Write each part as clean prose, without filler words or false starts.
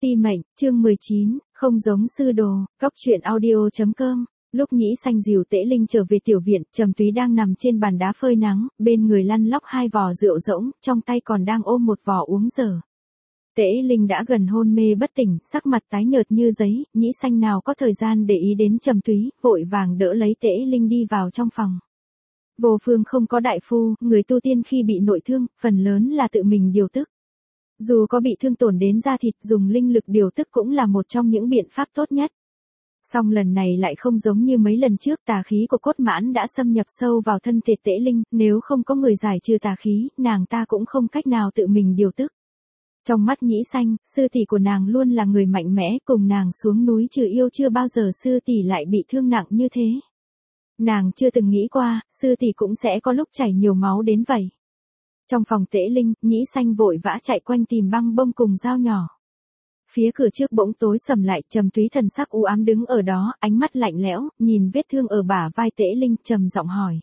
Ti mệnh, chương 19, không giống sư đồ, góc truyện audio.com. Lúc Nhĩ Xanh dìu Tễ Linh trở về tiểu viện, Trầm Túy đang nằm trên bàn đá phơi nắng, bên người lăn lóc 2 vò rượu rỗng, trong tay còn đang ôm một vò uống dở. Tễ Linh đã gần hôn mê bất tỉnh, sắc mặt tái nhợt như giấy, Nhĩ Xanh nào có thời gian để ý đến Trầm Túy, vội vàng đỡ lấy Tễ Linh đi vào trong phòng. Vô phương không có đại phu, người tu tiên khi bị nội thương, phần lớn là tự mình điều tức. Dù có bị thương tổn đến da thịt, dùng linh lực điều tức cũng là một trong những biện pháp tốt nhất. Song lần này lại không giống như mấy lần trước, tà khí của cốt mãn đã xâm nhập sâu vào thân thể Tễ Linh, nếu không có người giải trừ tà khí, nàng ta cũng không cách nào tự mình điều tức. Trong mắt Nhĩ Xanh, sư tỷ của nàng luôn là người mạnh mẽ, cùng nàng xuống núi trừ yêu chưa bao giờ sư tỷ lại bị thương nặng như thế. Nàng chưa từng nghĩ qua, sư tỷ cũng sẽ có lúc chảy nhiều máu đến vậy. Trong phòng Tễ Linh, Nhĩ Xanh vội vã chạy quanh tìm băng bông cùng dao nhỏ. Phía cửa trước bỗng tối sầm lại, Trầm Túy thần sắc u ám đứng ở đó, ánh mắt lạnh lẽo, nhìn vết thương ở bả vai Tễ Linh, trầm giọng hỏi.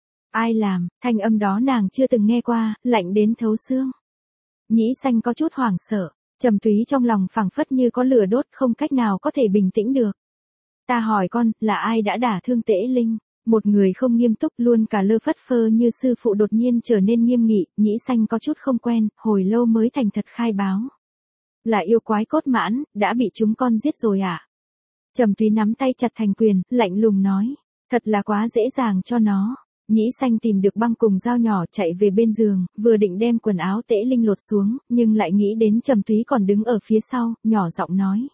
Ai làm? Thanh âm đó nàng chưa từng nghe qua, lạnh đến thấu xương. Nhĩ Xanh có chút hoảng sợ, Trầm Túy trong lòng phảng phất như có lửa đốt, không cách nào có thể bình tĩnh được. Ta hỏi con, là ai đã đả thương Tễ Linh? Một người không nghiêm túc, luôn cả lơ phất phơ như sư phụ đột nhiên trở nên nghiêm nghị, Nhĩ Xanh có chút không quen, hồi lâu mới thành thật khai báo. Là yêu quái cốt mãn, đã bị chúng con giết rồi à? Trầm Túy nắm tay chặt thành quyền, lạnh lùng nói. Thật là quá dễ dàng cho nó. Nhĩ Xanh tìm được băng cùng dao nhỏ, chạy về bên giường, vừa định đem quần áo Tễ Linh lột xuống, nhưng lại nghĩ đến Trầm Túy còn đứng ở phía sau, nhỏ giọng nói.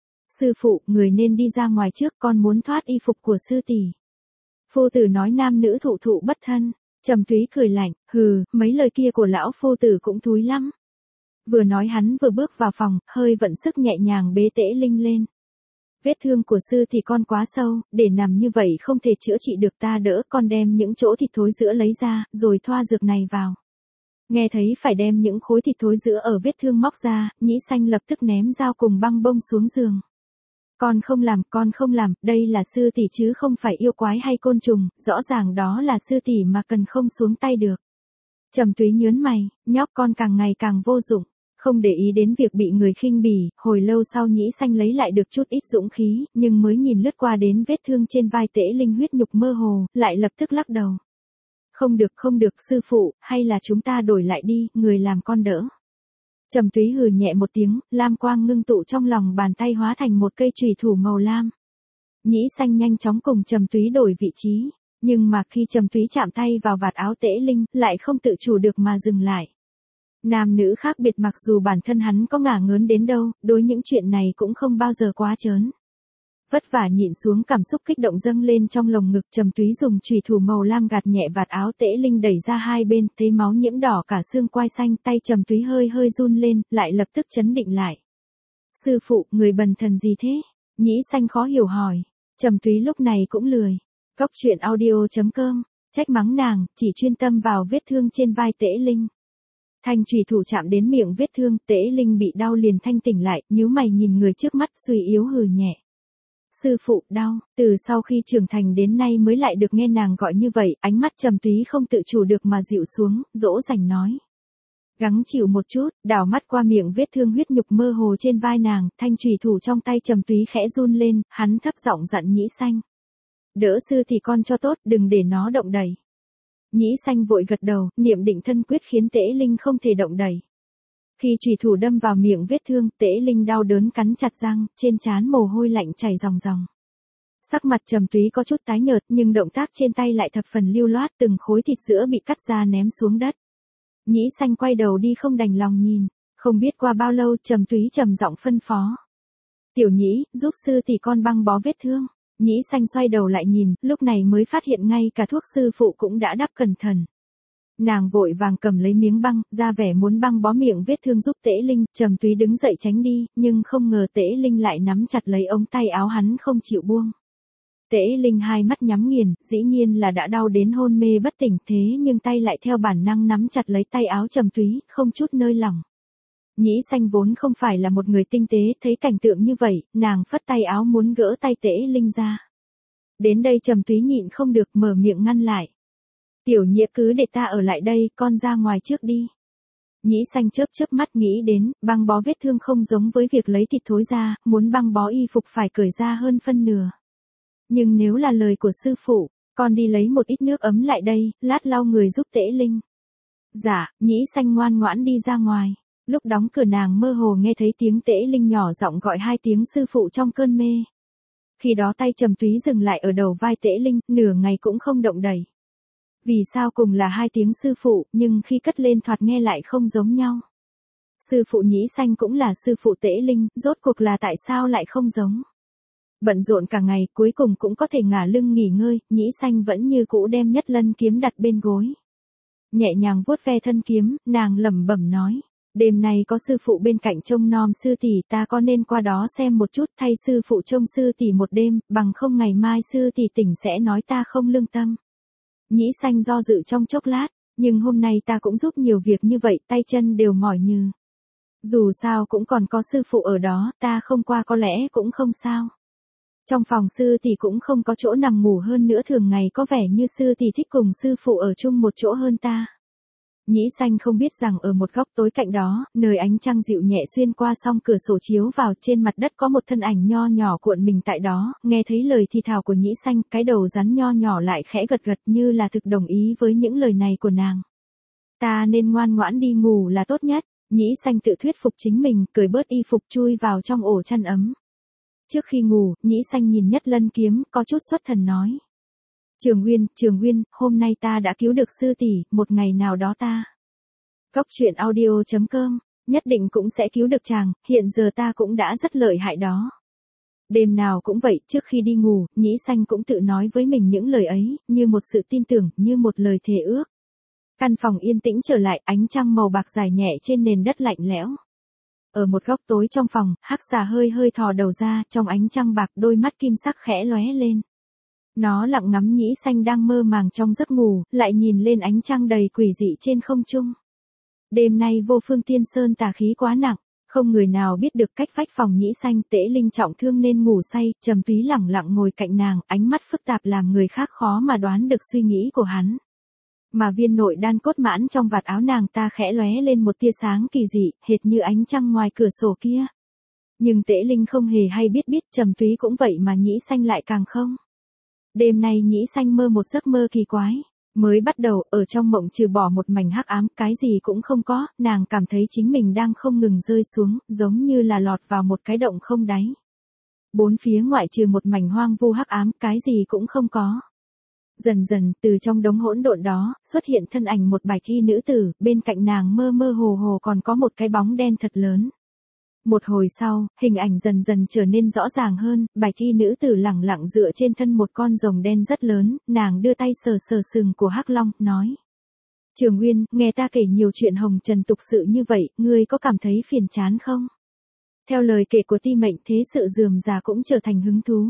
Sư phụ, người nên đi ra ngoài trước, con muốn thoát y phục của sư tỷ. Phu tử nói nam nữ thụ thụ bất thân. Trầm Túy cười lạnh, hừ, mấy lời kia của lão phu tử cũng thúi lắm. Vừa nói hắn vừa bước vào phòng, hơi vận sức nhẹ nhàng bế Tễ Linh lên. Vết thương của sư thì con quá sâu, để nằm như vậy không thể chữa trị được, ta đỡ, con đem những chỗ thịt thối giữa lấy ra, rồi thoa dược này vào. Nghe thấy phải đem những khối thịt thối giữa ở vết thương móc ra, Nhĩ Xanh lập tức ném dao cùng băng bông xuống giường. Con không làm, đây là sư tỷ chứ không phải yêu quái hay côn trùng, rõ ràng đó là sư tỷ mà cần không xuống tay được. Trầm Túy nhớn mày, nhóc con càng ngày càng vô dụng, không để ý đến việc bị người khinh bỉ, hồi lâu sau Nhĩ Xanh lấy lại được chút ít dũng khí, nhưng mới nhìn lướt qua đến vết thương trên vai Tễ Linh huyết nhục mơ hồ, lại lập tức lắc đầu. Không được sư phụ, hay là chúng ta đổi lại đi, người làm con đỡ. Trầm Túy hừ nhẹ một tiếng, lam quang ngưng tụ trong lòng bàn tay hóa thành một cây chùy thủ màu lam. Nhĩ Xanh nhanh chóng cùng Trầm Túy đổi vị trí, nhưng mà khi Trầm Túy chạm tay vào vạt áo Tễ Linh, lại không tự chủ được mà dừng lại. Nam nữ khác biệt, mặc dù bản thân hắn có ngả ngớn đến đâu, đối những chuyện này cũng không bao giờ quá trớn. Vất vả nhịn xuống cảm xúc kích động dâng lên trong lồng ngực, Trầm Túy dùng chùy thủ màu lam gạt nhẹ vạt áo Tễ Linh đẩy ra hai bên, thấy máu nhiễm đỏ cả xương quai xanh, tay Trầm Túy hơi run lên, lại lập tức chấn định lại. Sư phụ, người bần thần gì thế? Nhĩ Xanh khó hiểu hỏi. Trầm Túy lúc này cũng lười. Góc truyện audio.com, trách mắng nàng, chỉ chuyên tâm vào vết thương trên vai Tễ Linh. Thanh chùy thủ chạm đến miệng vết thương, Tễ Linh bị đau liền thanh tỉnh lại, nhíu mày nhìn người trước mắt, suy yếu hừ nhẹ. Sư phụ, đau, từ sau khi trưởng thành đến nay mới lại được nghe nàng gọi như vậy, ánh mắt Trầm Túy không tự chủ được mà dịu xuống, dỗ dành nói. Gắng chịu một chút, đảo mắt qua miệng vết thương huyết nhục mơ hồ trên vai nàng, thanh chùy thủ trong tay Trầm Túy khẽ run lên, hắn thấp giọng dặn Nhĩ Xanh. Đỡ sư thì con cho tốt, đừng để nó động đẩy. Nhĩ Xanh vội gật đầu, niệm định thân quyết khiến Tễ Linh không thể động đẩy. Khi chùy thủ đâm vào miệng vết thương, Tễ Linh đau đớn cắn chặt răng, trên trán mồ hôi lạnh chảy ròng ròng. Sắc mặt Trầm Túy có chút tái nhợt, nhưng động tác trên tay lại thập phần lưu loát, từng khối thịt giữa bị cắt ra ném xuống đất. Nhĩ Xanh quay đầu đi không đành lòng nhìn, không biết qua bao lâu Trầm Túy trầm giọng phân phó. Tiểu Nhĩ, giúp sư tỷ con băng bó vết thương. Nhĩ Xanh xoay đầu lại nhìn, lúc này mới phát hiện ngay cả thuốc sư phụ cũng đã đắp cẩn thận. Nàng vội vàng cầm lấy miếng băng, ra vẻ muốn băng bó miệng vết thương giúp Tễ Linh, Trầm Túy đứng dậy tránh đi, nhưng không ngờ Tễ Linh lại nắm chặt lấy ống tay áo hắn không chịu buông. Tễ Linh hai mắt nhắm nghiền, dĩ nhiên là đã đau đến hôn mê bất tỉnh, thế nhưng tay lại theo bản năng nắm chặt lấy tay áo Trầm Túy, không chút nơi lỏng. Nhĩ Xanh vốn không phải là một người tinh tế, thấy cảnh tượng như vậy, nàng phất tay áo muốn gỡ tay Tễ Linh ra. Đến đây Trầm Túy nhịn không được mở miệng ngăn lại. Tiểu Nhĩ cứ để ta ở lại đây, con ra ngoài trước đi. Nhĩ Xanh chớp chớp mắt nghĩ đến, băng bó vết thương không giống với việc lấy thịt thối ra, muốn băng bó y phục phải cởi ra hơn phân nửa. Nhưng nếu là lời của sư phụ, con đi lấy một ít nước ấm lại đây, lát lau người giúp Tễ Linh. Dạ, Nhĩ Xanh ngoan ngoãn đi ra ngoài. Lúc đóng cửa nàng mơ hồ nghe thấy tiếng Tễ Linh nhỏ giọng gọi hai tiếng sư phụ trong cơn mê. Khi đó tay Trầm Túy dừng lại ở đầu vai Tễ Linh, nửa ngày cũng không động đậy. Vì sao cùng là hai tiếng sư phụ, nhưng khi cất lên thoạt nghe lại không giống nhau. Sư phụ Nhĩ Xanh cũng là sư phụ Tễ Linh, rốt cuộc là tại sao lại không giống. Bận rộn cả ngày, cuối cùng cũng có thể ngả lưng nghỉ ngơi, Nhĩ Xanh vẫn như cũ đem Nhất Lân kiếm đặt bên gối. Nhẹ nhàng vuốt ve thân kiếm, nàng lẩm bẩm nói. Đêm nay có sư phụ bên cạnh trông nom sư tỷ, ta có nên qua đó xem một chút thay sư phụ trông sư tỷ một đêm, bằng không ngày mai sư tỷ tỉnh sẽ nói ta không lương tâm. Nhĩ Xanh do dự trong chốc lát, nhưng hôm nay ta cũng giúp nhiều việc như vậy, tay chân đều mỏi nhừ. Dù sao cũng còn có sư phụ ở đó, ta không qua có lẽ cũng không sao. Trong phòng sư tỷ cũng không có chỗ nằm ngủ, hơn nữa thường ngày có vẻ như sư tỷ thích cùng sư phụ ở chung một chỗ hơn ta. Nhĩ Xanh không biết rằng ở một góc tối cạnh đó, nơi ánh trăng dịu nhẹ xuyên qua song cửa sổ chiếu vào, trên mặt đất có một thân ảnh nho nhỏ cuộn mình tại đó, nghe thấy lời thì thào của Nhĩ Xanh, cái đầu rắn nho nhỏ lại khẽ gật gật như là thực đồng ý với những lời này của nàng. Ta nên ngoan ngoãn đi ngủ là tốt nhất. Nhĩ Xanh tự thuyết phục chính mình, cởi bớt y phục chui vào trong ổ chăn ấm. Trước khi ngủ, Nhĩ Xanh nhìn Nhất Lân kiếm, có chút xuất thần nói. Trường Uyên, hôm nay ta đã cứu được sư tỷ, một ngày nào đó ta. Góc truyện audio.com, nhất định cũng sẽ cứu được chàng, hiện giờ ta cũng đã rất lợi hại đó. Đêm nào cũng vậy, trước khi đi ngủ, Nhĩ Xanh cũng tự nói với mình những lời ấy, như một sự tin tưởng, như một lời thề ước. Căn phòng yên tĩnh trở lại, ánh trăng màu bạc dài nhẹ trên nền đất lạnh lẽo. Ở một góc tối trong phòng, hắc xà hơi hơi thò đầu ra, trong ánh trăng bạc đôi mắt kim sắc khẽ lóe lên. Nó lặng ngắm Nhĩ Xanh đang mơ màng trong giấc ngủ, lại nhìn lên ánh trăng đầy quỷ dị trên không trung. Đêm nay Vô Phương Tiên Sơn tà khí quá nặng, không người nào biết được cách vách phòng Nhĩ Xanh. Tễ Linh trọng thương nên ngủ say, Trầm Túy lẳng lặng ngồi cạnh nàng, ánh mắt phức tạp làm người khác khó mà đoán được suy nghĩ của hắn. Mà viên nội đan cốt mãn trong vạt áo nàng ta khẽ lóe lên một tia sáng kỳ dị, hệt như ánh trăng ngoài cửa sổ kia. Nhưng Tễ Linh không hề hay biết Trầm Túy cũng vậy mà Nhĩ Xanh lại càng không. Đêm nay Nhĩ Xanh mơ một giấc mơ kỳ quái. Mới bắt đầu, ở trong mộng trừ bỏ một mảnh hắc ám, cái gì cũng không có, nàng cảm thấy chính mình đang không ngừng rơi xuống, giống như là lọt vào một cái động không đáy. Bốn phía ngoại trừ một mảnh hoang vu hắc ám, cái gì cũng không có. Dần dần, từ trong đống hỗn độn đó, xuất hiện thân ảnh một bạch y nữ tử, bên cạnh nàng mơ mơ hồ hồ còn có một cái bóng đen thật lớn. Một hồi sau, hình ảnh dần dần trở nên rõ ràng hơn, bạch y nữ tử lẳng lặng dựa trên thân một con rồng đen rất lớn, nàng đưa tay sờ sờ sừng của hắc long, nói. Trường Uyên, nghe ta kể nhiều chuyện hồng trần tục sự như vậy, ngươi có cảm thấy phiền chán không? Theo lời kể của Ti Mệnh, thế sự rườm rà cũng trở thành hứng thú.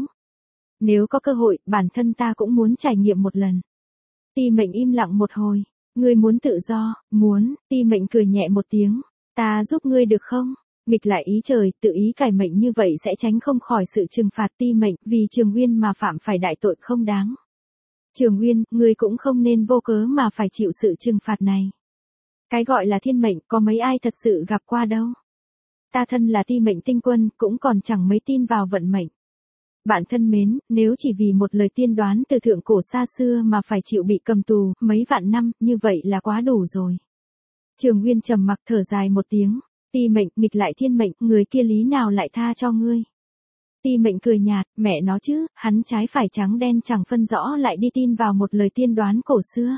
Nếu có cơ hội, bản thân ta cũng muốn trải nghiệm một lần. Ti Mệnh im lặng một hồi. Ngươi muốn tự do, muốn. Ti Mệnh cười nhẹ một tiếng. Ta giúp ngươi được không? Nghịch lại ý trời, tự ý cải mệnh như vậy sẽ tránh không khỏi sự trừng phạt. Ti Mệnh, vì Trường Uyên mà phạm phải đại tội không đáng. Trường Uyên, ngươi cũng không nên vô cớ mà phải chịu sự trừng phạt này. Cái gọi là thiên mệnh, có mấy ai thật sự gặp qua đâu. Ta thân là Ti Mệnh tinh quân, cũng còn chẳng mấy tin vào vận mệnh. Bạn thân mến, nếu chỉ vì một lời tiên đoán từ thượng cổ xa xưa mà phải chịu bị cầm tù mấy vạn năm, như vậy là quá đủ rồi. Trường Uyên trầm mặc thở dài một tiếng. Ti Mệnh, nghịch lại thiên mệnh, người kia lý nào lại tha cho ngươi? Ti Mệnh cười nhạt, mẹ nó chứ, hắn trái phải trắng đen chẳng phân rõ lại đi tin vào một lời tiên đoán cổ xưa.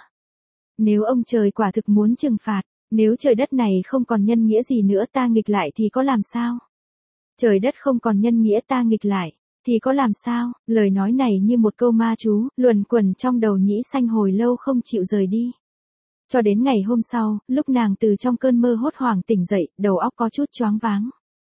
Nếu ông trời quả thực muốn trừng phạt, nếu trời đất này không còn nhân nghĩa gì nữa ta nghịch lại thì có làm sao? Trời đất không còn nhân nghĩa ta nghịch lại, thì có làm sao? Lời nói này như một câu ma chú, luẩn quẩn trong đầu Nhĩ Xanh hồi lâu không chịu rời đi. Cho đến ngày hôm sau, lúc nàng từ trong cơn mơ hốt hoảng tỉnh dậy, đầu óc có chút choáng váng.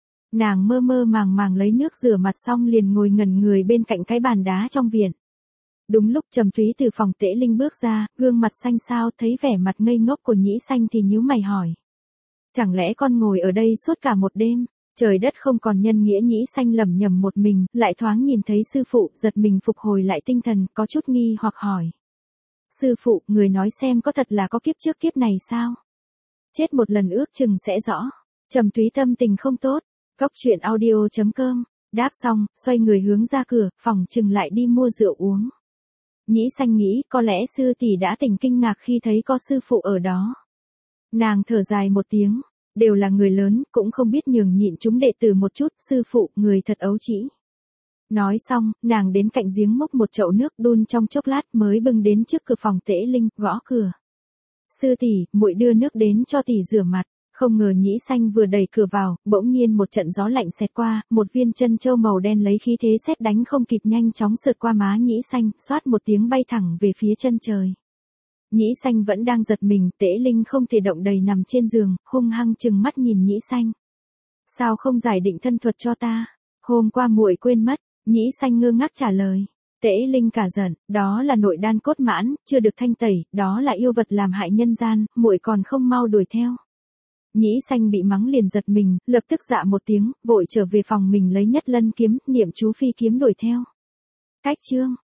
Nàng mơ mơ màng màng lấy nước rửa mặt xong liền ngồi ngẩn người bên cạnh cái bàn đá trong viện. Đúng lúc Trầm Túy từ phòng Tễ Linh bước ra, gương mặt xanh xao, thấy vẻ mặt ngây ngốc của Nhĩ Xanh thì nhíu mày hỏi. Chẳng lẽ con ngồi ở đây suốt cả một đêm? Trời đất không còn nhân nghĩa. Nhĩ Xanh lẩm nhẩm một mình, lại thoáng nhìn thấy sư phụ, giật mình phục hồi lại tinh thần, có chút nghi hoặc hỏi. Sư phụ, người nói xem có thật là có kiếp trước kiếp này sao? Chết một lần ước chừng sẽ rõ. Trầm Túy tâm tình không tốt. Cóc truyện audio.com. Đáp xong, xoay người hướng ra cửa, phòng chừng lại đi mua rượu uống. Nhĩ Xanh nghĩ có lẽ sư tỷ đã tỉnh kinh ngạc khi thấy có sư phụ ở đó. Nàng thở dài một tiếng, đều là người lớn, cũng không biết nhường nhịn chúng đệ tử một chút, sư phụ, người thật ấu trĩ. Nói xong, nàng đến cạnh giếng múc một chậu nước đun trong chốc lát mới bưng đến trước cửa phòng Tễ Linh, gõ cửa. Sư tỷ, muội đưa nước đến cho tỷ rửa mặt. Không ngờ Nhĩ Xanh vừa đẩy cửa vào, bỗng nhiên một trận gió lạnh xẹt qua, một viên chân châu màu đen lấy khí thế sét đánh không kịp nhanh chóng sượt qua má Nhĩ Xanh, xoát một tiếng bay thẳng về phía chân trời. Nhĩ Xanh vẫn đang giật mình, Tễ Linh không thể động đậy nằm trên giường, hung hăng trừng mắt nhìn Nhĩ Xanh. Sao không giải định thân thuật cho ta? Hôm qua muội quên mất. Nhĩ Xanh ngơ ngác trả lời. Tễ Linh cả giận, đó là nội đan cốt mãn, chưa được thanh tẩy, đó là yêu vật làm hại nhân gian, muội còn không mau đuổi theo. Nhĩ Xanh bị mắng liền giật mình, lập tức dạ một tiếng, vội trở về phòng mình lấy Nhất Lân kiếm, niệm chú phi kiếm đuổi theo. Cách chương